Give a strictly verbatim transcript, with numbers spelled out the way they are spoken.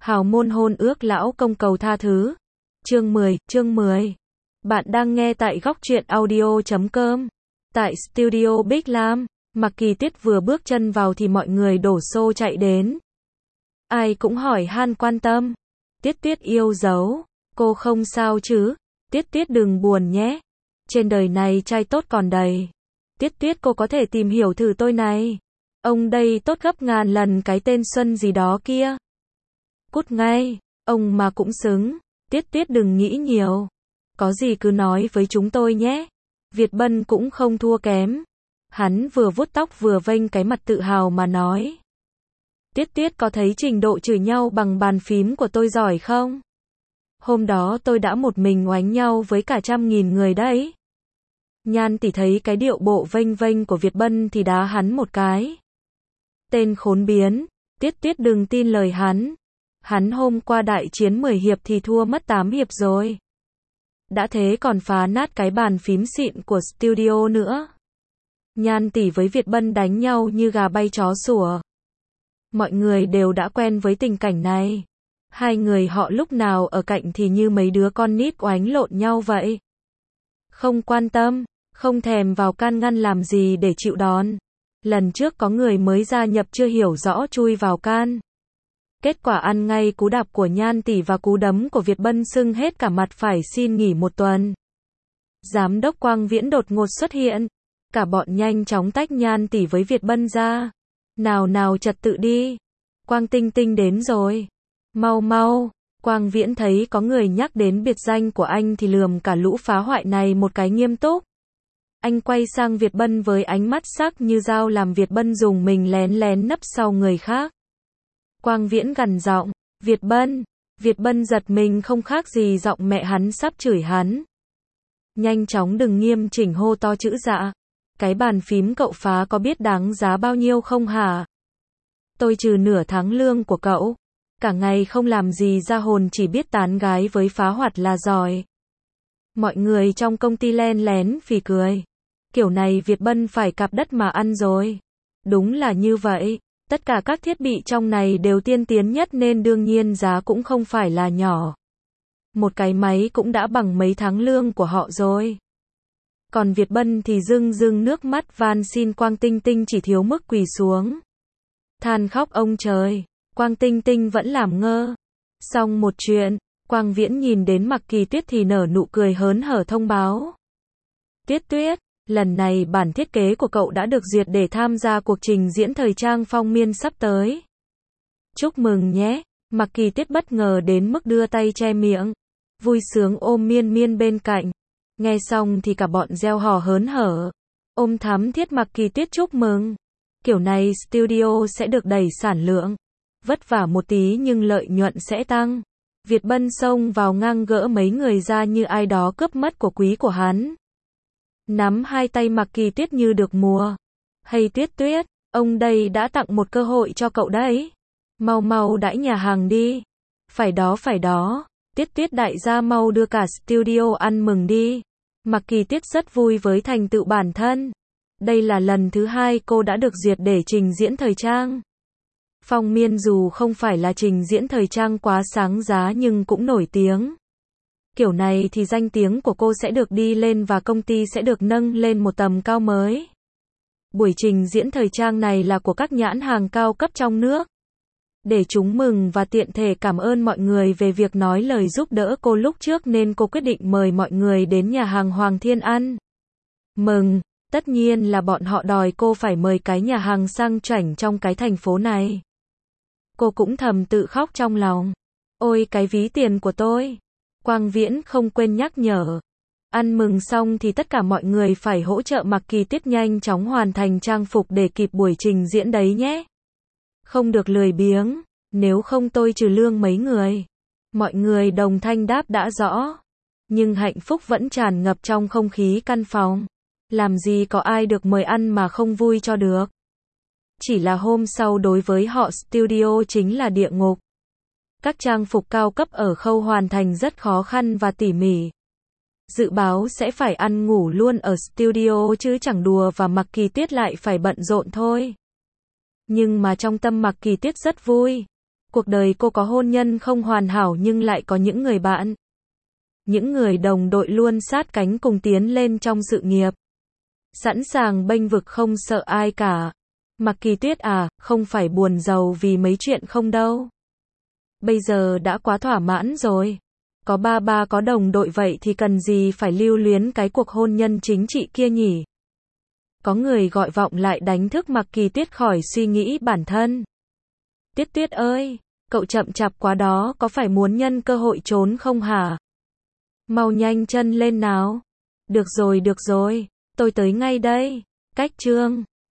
Hào môn hôn ước lão công cầu tha thứ. Chương mười, chương mười. Bạn đang nghe tại góc truyện audio chấm com. Tại studio Big Lam, Mạc Kỳ Tuyết vừa bước chân vào thì mọi người đổ xô chạy đến. Ai cũng hỏi han quan tâm. Tuyết Tuyết yêu dấu, cô không sao chứ? Tuyết Tuyết đừng buồn nhé. Trên đời này trai tốt còn đầy. Tuyết Tuyết cô có thể tìm hiểu thử tôi này. Ông đây tốt gấp ngàn lần cái tên Xuân gì đó kia. Cút ngay, ông mà cũng xứng. Tuyết Tuyết đừng nghĩ nhiều. Có gì cứ nói với chúng tôi nhé. Việt Bân cũng không thua kém. Hắn vừa vuốt tóc vừa vênh cái mặt tự hào mà nói. Tuyết Tuyết có thấy trình độ chửi nhau bằng bàn phím của tôi giỏi không? Hôm đó tôi đã một mình oánh nhau với cả trăm nghìn người đấy. Nhan tỷ thấy cái điệu bộ vênh vênh của Việt Bân thì đá hắn một cái. Tên khốn biến, Tuyết Tuyết đừng tin lời hắn. Hắn hôm qua đại chiến mười hiệp thì thua mất tám hiệp rồi. Đã thế còn phá nát cái bàn phím xịn của studio nữa. Nhan tỷ với Việt Bân đánh nhau như gà bay chó sủa. Mọi người đều đã quen với tình cảnh này. Hai người họ lúc nào ở cạnh thì như mấy đứa con nít oánh lộn nhau vậy. Không quan tâm, không thèm vào can ngăn làm gì để chịu đòn. Lần trước có người mới gia nhập chưa hiểu rõ chui vào can. Kết quả ăn ngay cú đạp của Nhan tỷ và cú đấm của Việt Bân sưng hết cả mặt phải xin nghỉ một tuần. Giám đốc Quang Viễn đột ngột xuất hiện. Cả bọn nhanh chóng tách Nhan tỷ với Việt Bân ra. Nào nào trật tự đi. Quang Tinh Tinh đến rồi. Mau mau. Quang Viễn thấy có người nhắc đến biệt danh của anh thì lườm cả lũ phá hoại này một cái nghiêm túc. Anh quay sang Việt Bân với ánh mắt sắc như dao làm Việt Bân dùng mình lén lén nấp sau người khác. Quang Viễn gằn giọng, Việt Bân. Việt Bân giật mình không khác gì giọng mẹ hắn sắp chửi hắn. Nhanh chóng đừng nghiêm chỉnh hô to chữ dạ. Cái bàn phím cậu phá có biết đáng giá bao nhiêu không hả? Tôi trừ nửa tháng lương của cậu. Cả ngày không làm gì ra hồn chỉ biết tán gái với phá hoạt là giỏi. Mọi người trong công ty len lén phì cười. Kiểu này Việt Bân phải cạp đất mà ăn rồi. Đúng là như vậy. Tất cả các thiết bị trong này đều tiên tiến nhất nên đương nhiên giá cũng không phải là nhỏ. Một cái máy cũng đã bằng mấy tháng lương của họ rồi. Còn Việt Bân thì rưng rưng nước mắt van xin Quang Tinh Tinh chỉ thiếu mức quỳ xuống. Than khóc ông trời. Quang Tinh Tinh vẫn làm ngơ. Xong một chuyện, Quang Viễn nhìn đến Mạc Kỳ Tuyết thì nở nụ cười hớn hở thông báo. Tuyết Tuyết, lần này bản thiết kế của cậu đã được duyệt để tham gia cuộc trình diễn thời trang phong miên sắp tới. Chúc mừng nhé. Mạc Kỳ Tuyết bất ngờ đến mức đưa tay che miệng. Vui sướng ôm Miên Miên bên cạnh. Nghe xong thì cả bọn reo hò hớn hở. Ôm thắm thiết Mạc Kỳ Tuyết chúc mừng. Kiểu này studio sẽ được đẩy sản lượng. Vất vả một tí nhưng lợi nhuận sẽ tăng. Việt Bân xông vào ngang gỡ mấy người ra như ai đó cướp mất của quý của hắn. Nắm hai tay Mạc Kỳ Tuyết như được mùa. Hay Tuyết Tuyết, ông đây đã tặng một cơ hội cho cậu đấy. Mau mau đãi nhà hàng đi. Phải đó phải đó. Tuyết Tuyết đại gia mau đưa cả studio ăn mừng đi. Mạc Kỳ Tuyết rất vui với thành tựu bản thân. Đây là lần thứ hai cô đã được duyệt để trình diễn thời trang. Phong miên dù không phải là trình diễn thời trang quá sáng giá nhưng cũng nổi tiếng. Kiểu này thì danh tiếng của cô sẽ được đi lên và công ty sẽ được nâng lên một tầm cao mới. Buổi trình diễn thời trang này là của các nhãn hàng cao cấp trong nước. Để chúng mừng và tiện thể cảm ơn mọi người về việc nói lời giúp đỡ cô lúc trước nên cô quyết định mời mọi người đến nhà hàng Hoàng Thiên ăn. Mừng, tất nhiên là bọn họ đòi cô phải mời cái nhà hàng sang chảnh trong cái thành phố này. Cô cũng thầm tự khóc trong lòng. Ôi cái ví tiền của tôi. Quang Viễn không quên nhắc nhở. Ăn mừng xong thì tất cả mọi người phải hỗ trợ Mạc Kỳ Tuyết nhanh chóng hoàn thành trang phục để kịp buổi trình diễn đấy nhé. Không được lười biếng, nếu không tôi trừ lương mấy người. Mọi người đồng thanh đáp đã rõ. Nhưng hạnh phúc vẫn tràn ngập trong không khí căn phòng. Làm gì có ai được mời ăn mà không vui cho được. Chỉ là hôm sau đối với họ studio chính là địa ngục. Các trang phục cao cấp ở khâu hoàn thành rất khó khăn và tỉ mỉ. Dự báo sẽ phải ăn ngủ luôn ở studio chứ chẳng đùa và Mạc Kỳ Tuyết lại phải bận rộn thôi. Nhưng mà trong tâm Mạc Kỳ Tuyết rất vui. Cuộc đời cô có hôn nhân không hoàn hảo nhưng lại có những người bạn, những người đồng đội luôn sát cánh cùng tiến lên trong sự nghiệp. Sẵn sàng bênh vực không sợ ai cả. Mạc Kỳ Tuyết à, không phải buồn giàu vì mấy chuyện không đâu. Bây giờ đã quá thỏa mãn rồi. Có ba ba có đồng đội vậy thì cần gì phải lưu luyến cái cuộc hôn nhân chính trị kia nhỉ? Có người gọi vọng lại đánh thức Mạc Kỳ Tuyết khỏi suy nghĩ bản thân. Tuyết Tuyết ơi, cậu chậm chạp quá đó, có phải muốn nhân cơ hội trốn không hả? Mau nhanh chân lên nào. Được rồi được rồi, tôi tới ngay đây. Cách chương